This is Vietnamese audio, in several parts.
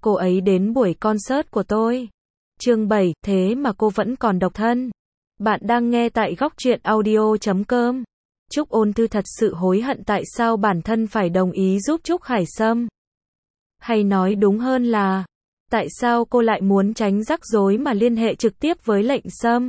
cô ấy đến buổi concert của tôi. Chương 7, thế mà cô vẫn còn độc thân. Bạn đang nghe tại góc truyện audio.com. Trúc Ôn Thư thật sự hối hận tại sao bản thân phải đồng ý giúp Trúc Hải Sâm. Hay nói đúng hơn là, tại sao cô lại muốn tránh rắc rối mà liên hệ trực tiếp với Lệnh Sâm.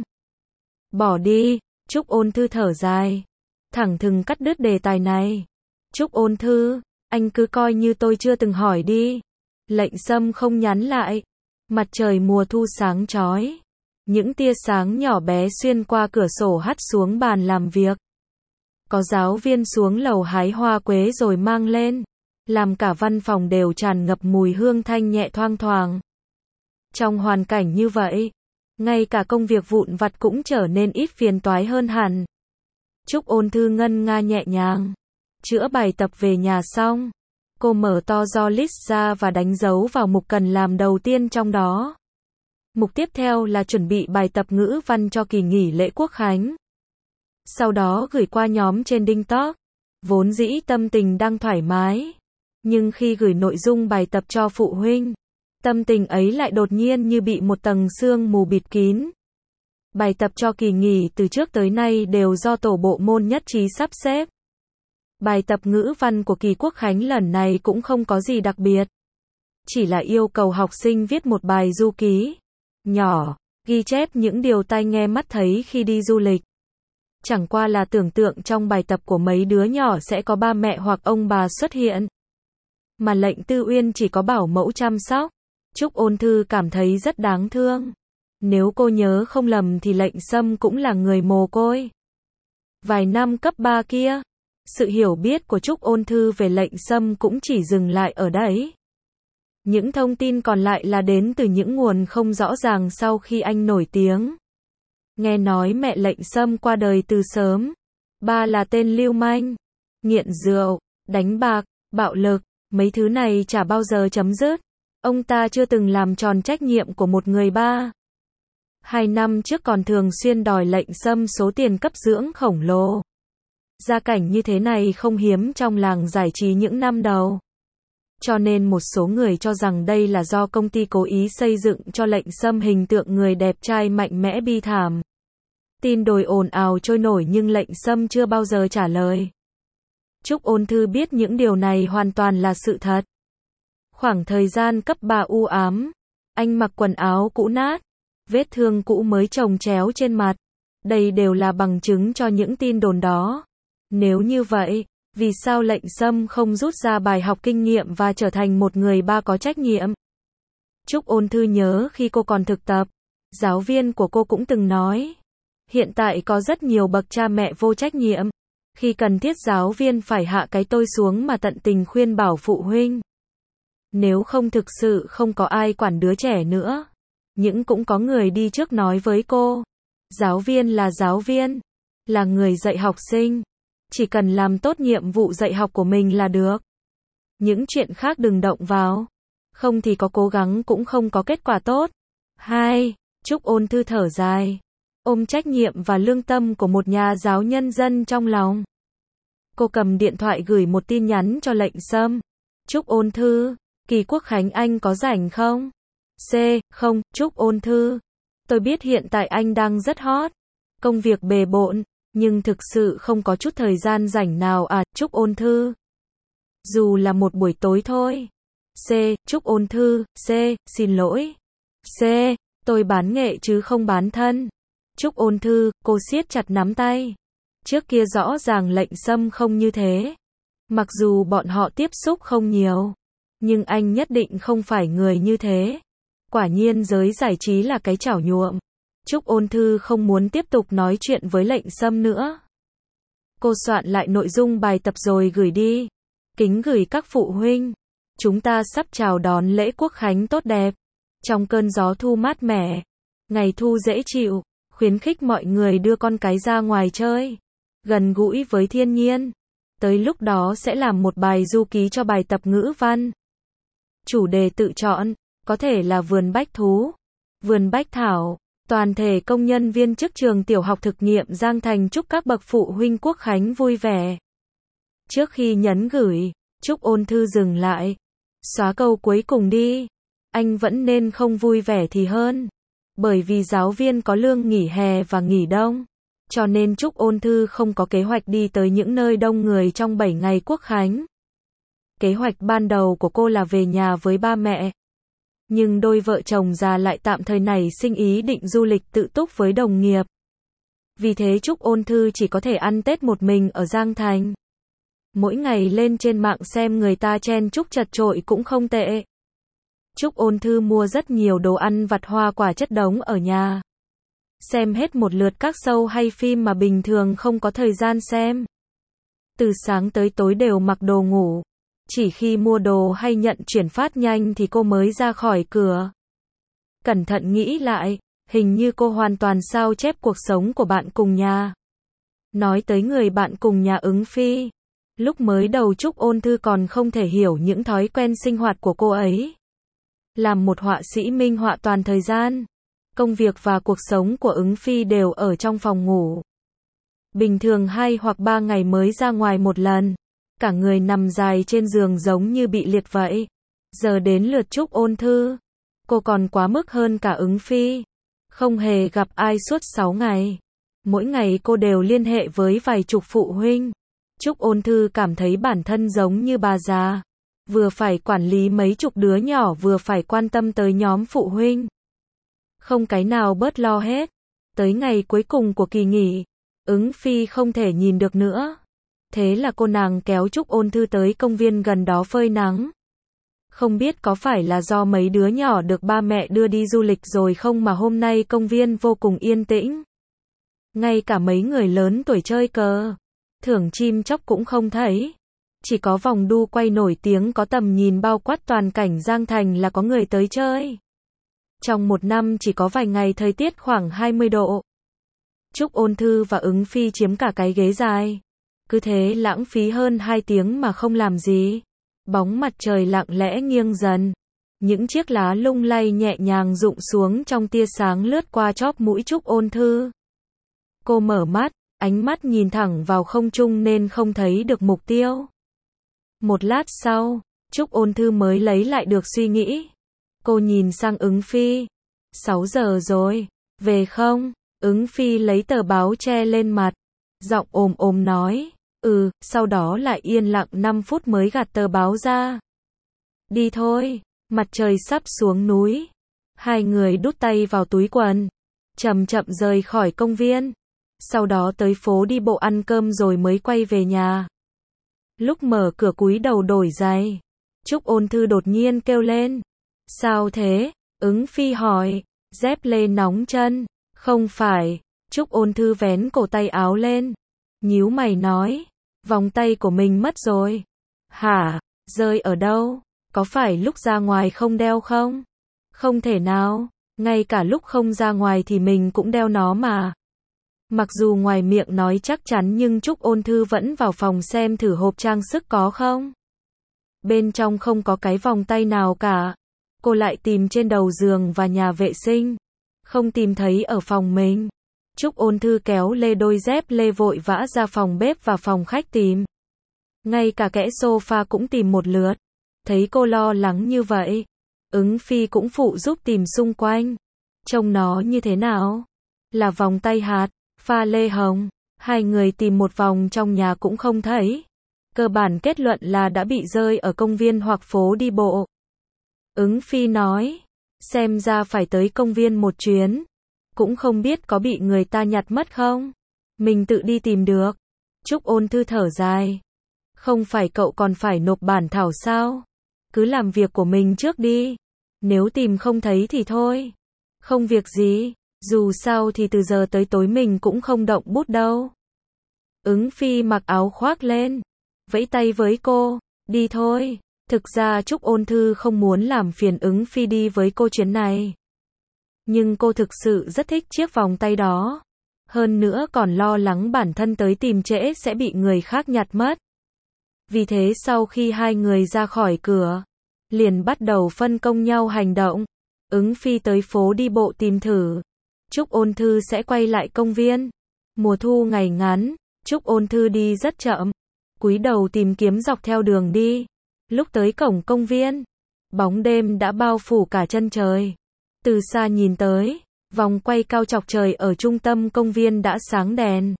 Bỏ đi, Trúc Ôn Thư thở dài. Thẳng thừng cắt đứt đề tài này. Trúc Ôn Thư, anh cứ coi như tôi chưa từng hỏi đi. Lệnh Sâm không nhắn lại. Mặt trời mùa thu sáng chói. Những tia sáng nhỏ bé xuyên qua cửa sổ hắt xuống bàn làm việc. Có giáo viên xuống lầu hái hoa quế rồi mang lên, làm cả văn phòng đều tràn ngập mùi hương thanh nhẹ thoang thoảng. Trong hoàn cảnh như vậy, ngay cả công việc vụn vặt cũng trở nên ít phiền toái hơn hẳn. Trúc Ôn Thư ngân nga nhẹ nhàng. Chữa bài tập về nhà xong, cô mở to do list ra và đánh dấu vào mục cần làm đầu tiên trong đó. Mục tiếp theo là chuẩn bị bài tập ngữ văn cho kỳ nghỉ lễ Quốc khánh. Sau đó gửi qua nhóm trên TikTok. Vốn dĩ tâm tình đang thoải mái, nhưng khi gửi nội dung bài tập cho phụ huynh, tâm tình ấy lại đột nhiên như bị một tầng sương mù bịt kín. Bài tập cho kỳ nghỉ từ trước tới nay đều do tổ bộ môn nhất trí sắp xếp. Bài tập ngữ văn của kỳ Quốc khánh lần này cũng không có gì đặc biệt. Chỉ là yêu cầu học sinh viết một bài du ký nhỏ, ghi chép những điều tai nghe mắt thấy khi đi du lịch. Chẳng qua là tưởng tượng trong bài tập của mấy đứa nhỏ sẽ có ba mẹ hoặc ông bà xuất hiện. Mà Lệnh Tư Uyên chỉ có bảo mẫu chăm sóc. Trúc Ôn Thư cảm thấy rất đáng thương. Nếu cô nhớ không lầm thì Lệnh Sâm cũng là người mồ côi. Vài năm cấp 3 kia, sự hiểu biết của Trúc Ôn Thư về Lệnh Sâm cũng chỉ dừng lại ở đấy. Những thông tin còn lại là đến từ những nguồn không rõ ràng sau khi anh nổi tiếng. Nghe nói mẹ Lệnh Sâm qua đời từ sớm. Ba là tên lưu manh, nghiện rượu, đánh bạc, bạo lực, mấy thứ này chả bao giờ chấm dứt. Ông ta chưa từng làm tròn trách nhiệm của một người ba. 2 năm trước còn thường xuyên đòi Lệnh Sâm số tiền cấp dưỡng khổng lồ. Gia cảnh như thế này không hiếm trong làng giải trí những năm đầu. Cho nên một số người cho rằng đây là do công ty cố ý xây dựng cho Lệnh Sâm hình tượng người đẹp trai mạnh mẽ bi thảm. Tin đồn ồn ào trôi nổi nhưng Lệnh Sâm chưa bao giờ trả lời. Trúc Ôn Thư biết những điều này hoàn toàn là sự thật. Khoảng thời gian cấp 3 u ám, anh mặc quần áo cũ nát, vết thương cũ mới chồng chéo trên mặt. Đây đều là bằng chứng cho những tin đồn đó. Nếu như vậy, vì sao Lệnh Sâm không rút ra bài học kinh nghiệm và trở thành một người ba có trách nhiệm? Trúc Ôn Thư nhớ khi cô còn thực tập, giáo viên của cô cũng từng nói, hiện tại có rất nhiều bậc cha mẹ vô trách nhiệm. Khi cần thiết giáo viên phải hạ cái tôi xuống mà tận tình khuyên bảo phụ huynh. Nếu không thực sự không có ai quản đứa trẻ nữa. Nhưng cũng có người đi trước nói với cô. Giáo viên, là người dạy học sinh. Chỉ cần làm tốt nhiệm vụ dạy học của mình là được. Những chuyện khác đừng động vào. Không thì có cố gắng cũng không có kết quả tốt. 2. Trúc Ôn Thư thở dài. Ôm trách nhiệm và lương tâm của một nhà giáo nhân dân trong lòng. Cô cầm điện thoại gửi một tin nhắn cho Lệnh Sâm. Trúc Ôn Thư, kỳ Quốc khánh anh có rảnh không? Không, Trúc Ôn Thư. Tôi biết hiện tại anh đang rất hot. Công việc bề bộn, nhưng thực sự không có chút thời gian rảnh nào à, Trúc Ôn Thư. Dù là một buổi tối thôi. Trúc Ôn Thư, xin lỗi. Tôi bán nghệ chứ không bán thân. Trúc Ôn Thư, cô siết chặt nắm tay. Trước kia rõ ràng Lệnh Sâm không như thế. Mặc dù bọn họ tiếp xúc không nhiều, nhưng anh nhất định không phải người như thế. Quả nhiên giới giải trí là cái chảo nhuộm. Trúc Ôn Thư không muốn tiếp tục nói chuyện với Lệnh Sâm nữa. Cô soạn lại nội dung bài tập rồi gửi đi. Kính gửi các phụ huynh. Chúng ta sắp chào đón lễ Quốc khánh tốt đẹp. Trong cơn gió thu mát mẻ. Ngày thu dễ chịu. Khuyến khích mọi người đưa con cái ra ngoài chơi. Gần gũi với thiên nhiên. Tới lúc đó sẽ làm một bài du ký cho bài tập ngữ văn. Chủ đề tự chọn. Có thể là vườn bách thú, vườn bách thảo. Toàn thể công nhân viên chức trường tiểu học thực nghiệm Giang Thành chúc các bậc phụ huynh Quốc khánh vui vẻ. Trước khi nhấn gửi, Trúc Ôn Thư dừng lại. Xóa câu cuối cùng đi. anh vẫn nên không vui vẻ thì hơn. Bởi vì giáo viên có lương nghỉ hè và nghỉ đông. Cho nên Trúc Ôn Thư không có kế hoạch đi tới những nơi đông người trong 7 ngày Quốc khánh. Kế hoạch ban đầu của cô là về nhà với ba mẹ. Nhưng đôi vợ chồng già lại tạm thời nảy sinh ý định du lịch tự túc với đồng nghiệp. Vì thế Trúc Ôn Thư chỉ có thể ăn Tết một mình ở Giang Thành. Mỗi ngày lên trên mạng xem người ta chen chúc chật chội cũng không tệ. Trúc Ôn Thư mua rất nhiều đồ ăn vặt hoa quả chất đống ở nhà. Xem hết một lượt các show hay phim mà bình thường không có thời gian xem. Từ sáng tới tối đều mặc đồ ngủ. Chỉ khi mua đồ hay nhận chuyển phát nhanh thì cô mới ra khỏi cửa. Cẩn thận nghĩ lại, hình như cô hoàn toàn sao chép cuộc sống của bạn cùng nhà. Nói tới người bạn cùng nhà Ứng Phi. Lúc mới đầu Trúc Ôn Thư còn không thể hiểu những thói quen sinh hoạt của cô ấy. Làm một họa sĩ minh họa toàn thời gian. Công việc và cuộc sống của Ứng Phi đều ở trong phòng ngủ. Bình thường 2 hoặc 3 ngày mới ra ngoài một lần. Cả người nằm dài trên giường giống như bị liệt vậy. Giờ đến lượt Trúc Ôn Thư. Cô còn quá mức hơn cả Ứng Phi. Không hề gặp ai suốt 6 ngày. Mỗi ngày cô đều liên hệ với vài chục phụ huynh. Trúc Ôn Thư cảm thấy bản thân giống như bà già. Vừa phải quản lý mấy chục đứa nhỏ vừa phải quan tâm tới nhóm phụ huynh. Không cái nào bớt lo hết. Tới ngày cuối cùng của kỳ nghỉ, Ứng Phi không thể nhìn được nữa. Thế là cô nàng kéo Trúc Ôn Thư tới công viên gần đó phơi nắng. Không biết có phải là do mấy đứa nhỏ được ba mẹ đưa đi du lịch rồi không mà hôm nay công viên vô cùng yên tĩnh. Ngay cả mấy người lớn tuổi chơi cờ, thưởng chim chóc cũng không thấy. Chỉ có vòng đu quay nổi tiếng có tầm nhìn bao quát toàn cảnh Giang Thành là có người tới chơi. Trong một năm chỉ có vài ngày thời tiết khoảng 20 độ. Trúc Ôn Thư và Ứng Phi chiếm cả cái ghế dài. Cứ thế lãng phí hơn 2 tiếng mà không làm gì. Bóng mặt trời lặng lẽ nghiêng dần. Những chiếc lá lung lay nhẹ nhàng rụng xuống trong tia sáng lướt qua chóp mũi Trúc Ôn Thư. Cô mở mắt, ánh mắt nhìn thẳng vào không trung nên không thấy được mục tiêu. Một lát sau, Trúc Ôn Thư mới lấy lại được suy nghĩ. Cô nhìn sang Ứng Phi. 6 giờ rồi, về không? Ứng Phi lấy tờ báo che lên mặt. Giọng ồm ồm nói. Sau đó lại yên lặng 5 phút mới gạt tờ báo ra. Đi thôi, mặt trời sắp xuống núi. Hai người đút tay vào túi quần. Chậm chậm rời khỏi công viên. Sau đó tới phố đi bộ ăn cơm rồi mới quay về nhà. Lúc mở cửa cúi đầu đổi giày, Trúc Ôn Thư đột nhiên kêu lên. Sao thế? Ứng Phi hỏi. Dép lê nóng chân. Không phải. Trúc Ôn Thư vén cổ tay áo lên. Nhíu mày nói. Vòng tay của mình mất rồi. Hả? Rơi ở đâu? Có phải lúc ra ngoài không đeo không? Không thể nào. Ngay cả lúc không ra ngoài thì mình cũng đeo nó mà. Mặc dù ngoài miệng nói chắc chắn nhưng Trúc Ôn Thư vẫn vào phòng xem thử hộp trang sức có không. Bên trong không có cái vòng tay nào cả. Cô lại tìm trên đầu giường và nhà vệ sinh. Không tìm thấy ở phòng mình. Trúc Ôn Thư kéo lê đôi dép lê vội vã ra phòng bếp và phòng khách tìm. Ngay cả kẽ sofa cũng tìm một lượt. Thấy cô lo lắng như vậy, Ứng Phi cũng phụ giúp tìm xung quanh. Trông nó như thế nào? Là vòng tay hạt, pha lê hồng. Hai người tìm một vòng trong nhà cũng không thấy. Cơ bản kết luận là đã bị rơi ở công viên hoặc phố đi bộ. Ứng Phi nói, xem ra phải tới công viên một chuyến. Cũng không biết có bị người ta nhặt mất không? Mình tự đi tìm được. Trúc Ôn Thư thở dài. Không phải cậu còn phải nộp bản thảo sao? Cứ làm việc của mình trước đi. Nếu tìm không thấy thì thôi. Không việc gì. Dù sao thì từ giờ tới tối mình cũng không động bút đâu. Ứng Phi mặc áo khoác lên. Vẫy tay với cô. Đi thôi. Thực ra Trúc Ôn Thư không muốn làm phiền Ứng Phi đi với cô chuyến này. Nhưng cô thực sự rất thích chiếc vòng tay đó. Hơn nữa còn lo lắng bản thân tới tìm trễ sẽ bị người khác nhặt mất. Vì thế sau khi hai người ra khỏi cửa, liền bắt đầu phân công nhau hành động. Ứng Phi tới phố đi bộ tìm thử. Trúc Ôn Thư sẽ quay lại công viên. Mùa thu ngày ngắn, Trúc Ôn Thư đi rất chậm. Cúi đầu tìm kiếm dọc theo đường đi. Lúc tới cổng công viên, Bóng đêm đã bao phủ cả chân trời. Từ xa nhìn tới, vòng quay cao chọc trời ở trung tâm công viên đã sáng đèn.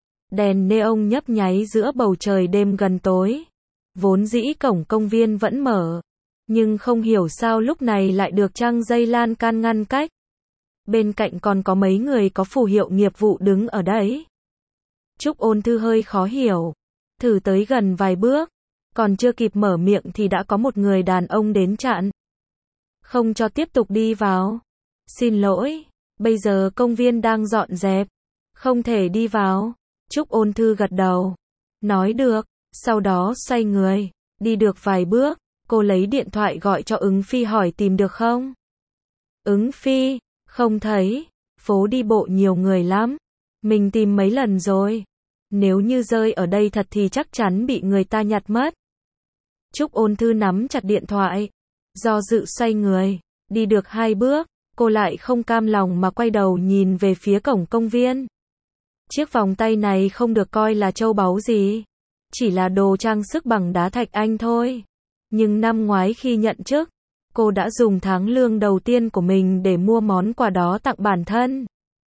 Đèn neon nhấp nháy giữa bầu trời đêm gần tối. Vốn dĩ cổng công viên vẫn mở, nhưng không hiểu sao lúc này lại được trăng dây lan can ngăn cách. Bên cạnh còn có mấy người có phù hiệu nghiệp vụ đứng ở đấy. Trúc Ôn Thư hơi khó hiểu, thử tới gần vài bước, còn chưa kịp mở miệng thì đã có một người đàn ông đến chặn. Không cho tiếp tục đi vào. Xin lỗi, bây giờ công viên đang dọn dẹp, không thể đi vào. Trúc Ôn Thư gật đầu, nói được, sau đó xoay người, đi được vài bước, cô lấy điện thoại gọi cho Ứng Phi hỏi tìm được không. Ứng Phi, không thấy, phố đi bộ nhiều người lắm, mình tìm mấy lần rồi, nếu như rơi ở đây thật thì chắc chắn bị người ta nhặt mất. Trúc Ôn Thư nắm chặt điện thoại, do dự xoay người, đi được 2 bước, cô lại không cam lòng mà quay đầu nhìn về phía cổng công viên. Chiếc vòng tay này không được coi là châu báu gì, chỉ là đồ trang sức bằng đá thạch anh thôi. Nhưng năm ngoái khi nhận chức, cô đã dùng tháng lương đầu tiên của mình để mua món quà đó tặng bản thân.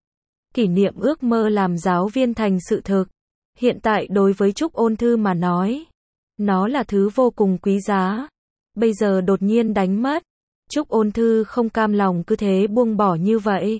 Kỷ niệm ước mơ làm giáo viên thành sự thực. Hiện tại đối với Trúc Ôn Thư mà nói, nó là thứ vô cùng quý giá. Bây giờ đột nhiên đánh mất. Trúc Ôn Thư không cam lòng cứ thế buông bỏ như vậy.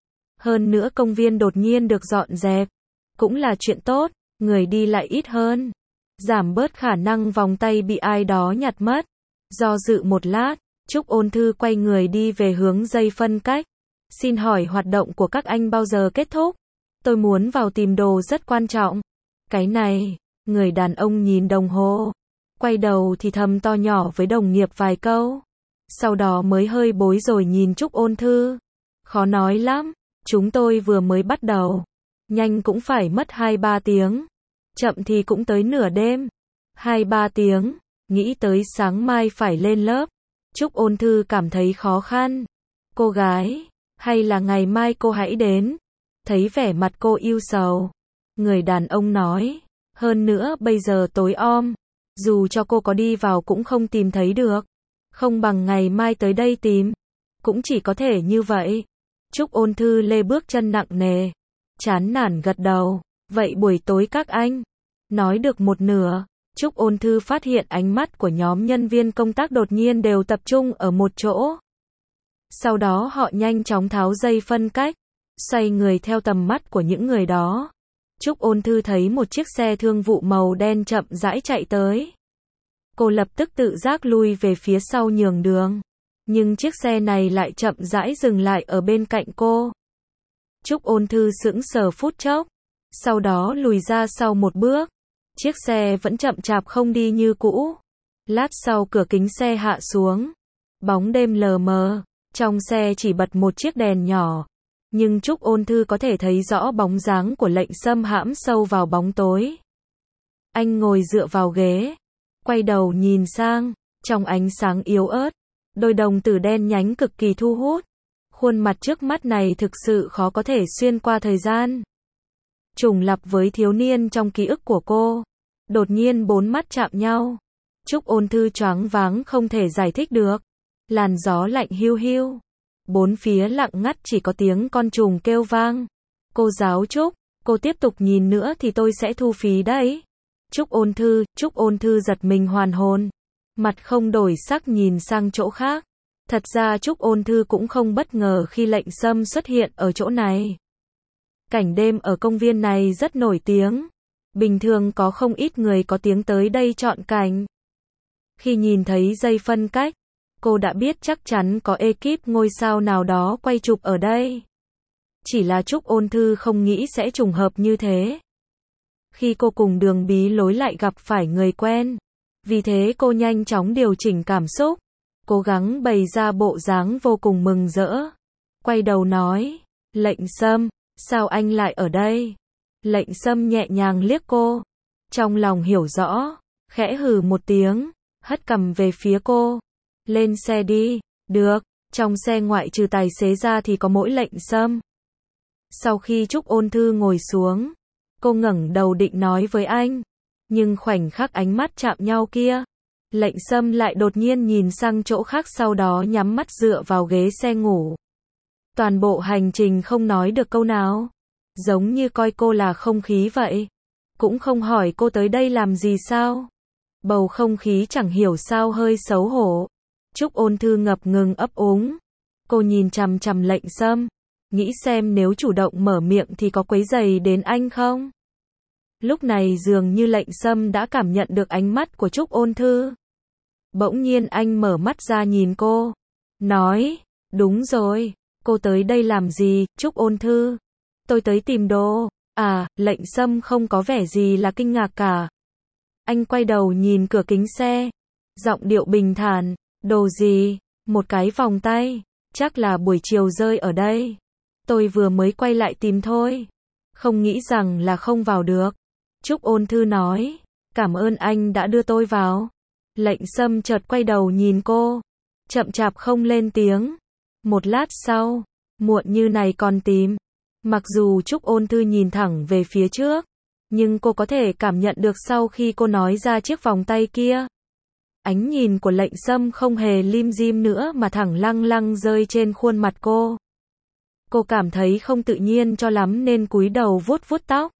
Hơn nữa công viên đột nhiên được dọn dẹp, cũng là chuyện tốt, người đi lại ít hơn, giảm bớt khả năng vòng tay bị ai đó nhặt mất. Do dự một lát, Trúc Ôn Thư quay người đi về hướng dây phân cách. Xin hỏi hoạt động của các anh bao giờ kết thúc? Tôi muốn vào tìm đồ rất quan trọng. Cái này, người đàn ông nhìn đồng hồ, quay đầu thì thầm to nhỏ với đồng nghiệp vài câu. Sau đó mới hơi bối rối nhìn Trúc Ôn Thư. Khó nói lắm, chúng tôi vừa mới bắt đầu. Nhanh cũng phải mất 2-3 tiếng. Chậm thì cũng tới nửa đêm. 2-3 tiếng, nghĩ tới sáng mai phải lên lớp. Trúc Ôn Thư cảm thấy khó khăn. Cô gái, hay là ngày mai cô hãy đến. Thấy vẻ mặt cô ưu sầu, người đàn ông nói, hơn nữa bây giờ tối om, dù cho cô có đi vào cũng không tìm thấy được. Không bằng ngày mai tới đây tìm. Cũng chỉ có thể như vậy. Trúc Ôn Thư lê bước chân nặng nề, chán nản gật đầu. Vậy buổi tối các anh? Nói được một nửa, Trúc Ôn Thư phát hiện ánh mắt của nhóm nhân viên công tác đột nhiên đều tập trung ở một chỗ. Sau đó họ nhanh chóng tháo dây phân cách, xoay người theo tầm mắt của những người đó. Trúc Ôn Thư thấy một chiếc xe thương vụ màu đen chậm rãi chạy tới. Cô lập tức tự giác lui về phía sau nhường đường. Nhưng chiếc xe này lại chậm rãi dừng lại ở bên cạnh cô. Trúc Ôn Thư sững sờ phút chốc, sau đó lùi ra sau một bước. Chiếc xe vẫn chậm chạp không đi như cũ. Lát sau cửa kính xe hạ xuống. Bóng đêm lờ mờ, trong xe chỉ bật một chiếc đèn nhỏ. Nhưng Trúc Ôn Thư có thể thấy rõ bóng dáng của Lệnh Sâm hãm sâu vào bóng tối. Anh ngồi dựa vào ghế, quay đầu nhìn sang, trong ánh sáng yếu ớt, đôi đồng tử đen nhánh cực kỳ thu hút. Khuôn mặt trước mắt này thực sự khó có thể xuyên qua thời gian. Trùng lặp với thiếu niên trong ký ức của cô. Đột nhiên 4 mắt chạm nhau. Trúc Ôn Thư choáng váng không thể giải thích được. Làn gió lạnh hiu hiu. Bốn phía lặng ngắt chỉ có tiếng con trùng kêu vang. Cô giáo Trúc, cô tiếp tục nhìn nữa thì tôi sẽ thu phí đấy. Trúc Ôn Thư giật mình hoàn hồn. Mặt không đổi sắc nhìn sang chỗ khác. Thật ra Trúc Ôn Thư cũng không bất ngờ khi Lệnh Sâm xuất hiện ở chỗ này. Cảnh đêm ở công viên này rất nổi tiếng. Bình thường có không ít người có tiếng tới đây chọn cảnh. Khi nhìn thấy dây phân cách, cô đã biết chắc chắn có ekip ngôi sao nào đó quay chụp ở đây. Chỉ là Trúc Ôn Thư không nghĩ sẽ trùng hợp như thế. Khi cô cùng Đường Bí Lối lại gặp phải người quen. Vì thế cô nhanh chóng điều chỉnh cảm xúc, cố gắng bày ra bộ dáng vô cùng mừng rỡ. Quay đầu nói, Lệnh Sâm, sao anh lại ở đây? Lệnh Sâm nhẹ nhàng liếc cô, trong lòng hiểu rõ, khẽ hừ một tiếng, hất cằm về phía cô. Lên xe đi. Được, trong xe ngoại trừ tài xế ra thì có mỗi Lệnh Sâm. Sau khi Trúc Ôn Thư ngồi xuống, cô ngẩng đầu định nói với anh, nhưng khoảnh khắc ánh mắt chạm nhau kia, Lệnh Sâm lại đột nhiên nhìn sang chỗ khác, sau đó nhắm mắt dựa vào ghế xe ngủ. Toàn bộ hành trình không nói được câu nào. Giống như coi cô là không khí vậy. Cũng không hỏi cô tới đây làm gì sao. Bầu không khí chẳng hiểu sao hơi xấu hổ. Trúc Ôn Thư ngập ngừng ấp úng. Cô nhìn chằm chằm Lệnh Sâm, nghĩ xem nếu chủ động mở miệng thì có quấy rầy đến anh không? Lúc này dường như Lệnh Sâm đã cảm nhận được ánh mắt của Trúc Ôn Thư. Bỗng nhiên anh mở mắt ra nhìn cô, nói, đúng rồi, cô tới đây làm gì, Trúc Ôn Thư? Tôi tới tìm đồ. À, Lệnh Sâm không có vẻ gì là kinh ngạc cả. Anh quay đầu nhìn cửa kính xe, giọng điệu bình thản, đồ gì? Một cái vòng tay, chắc là buổi chiều rơi ở đây. Tôi vừa mới quay lại tìm thôi. Không nghĩ rằng là không vào được. Trúc Ôn Thư nói, cảm ơn anh đã đưa tôi vào. Lệnh Sâm chợt quay đầu nhìn cô, chậm chạp không lên tiếng. Một lát sau, muộn như này còn tìm. Mặc dù Trúc Ôn Thư nhìn thẳng về phía trước, nhưng cô có thể cảm nhận được sau khi cô nói ra chiếc vòng tay kia. Ánh nhìn của Lệnh Sâm không hề lim dim nữa mà thẳng lăng lăng rơi trên khuôn mặt cô. Cô cảm thấy không tự nhiên cho lắm nên cúi đầu vuốt vuốt tóc.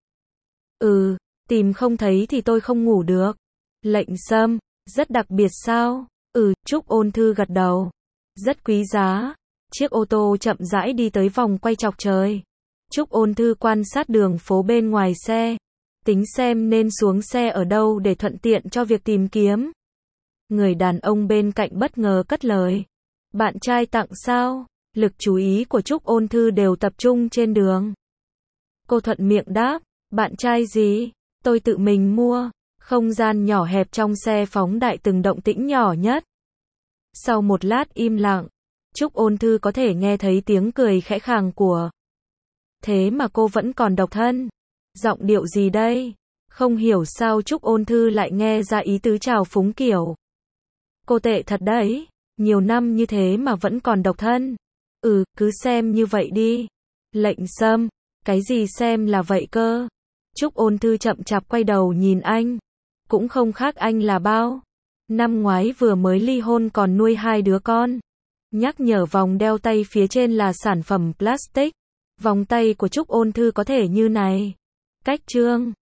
Tìm không thấy thì tôi không ngủ được. Lệnh Sâm, rất đặc biệt sao? Trúc Ôn Thư gật đầu. Rất quý giá. Chiếc ô tô chậm rãi đi tới vòng quay chọc trời. Trúc Ôn Thư quan sát đường phố bên ngoài xe, tính xem nên xuống xe ở đâu để thuận tiện cho việc tìm kiếm. Người đàn ông bên cạnh bất ngờ cất lời. Bạn trai tặng sao? Lực chú ý của Trúc Ôn Thư đều tập trung trên đường. Cô thuận miệng đáp, bạn trai gì? Tôi tự mình mua. Không gian nhỏ hẹp trong xe phóng đại từng động tĩnh nhỏ nhất. Sau một lát im lặng, Trúc Ôn Thư có thể nghe thấy tiếng cười khẽ khàng của. Thế mà cô vẫn còn độc thân. Giọng điệu gì đây? Không hiểu sao Trúc Ôn Thư lại nghe ra ý tứ trào phúng kiểu. Cô tệ thật đấy, nhiều năm như thế mà vẫn còn độc thân. Cứ xem như vậy đi. Lệnh Sâm, cái gì xem là vậy cơ? Trúc Ôn Thư chậm chạp quay đầu nhìn anh. Cũng không khác anh là bao. Năm ngoái vừa mới ly hôn còn nuôi 2 đứa con. Nhắc nhở vòng đeo tay phía trên là sản phẩm plastic. Vòng tay của Trúc Ôn Thư có thể như này. Cách trương.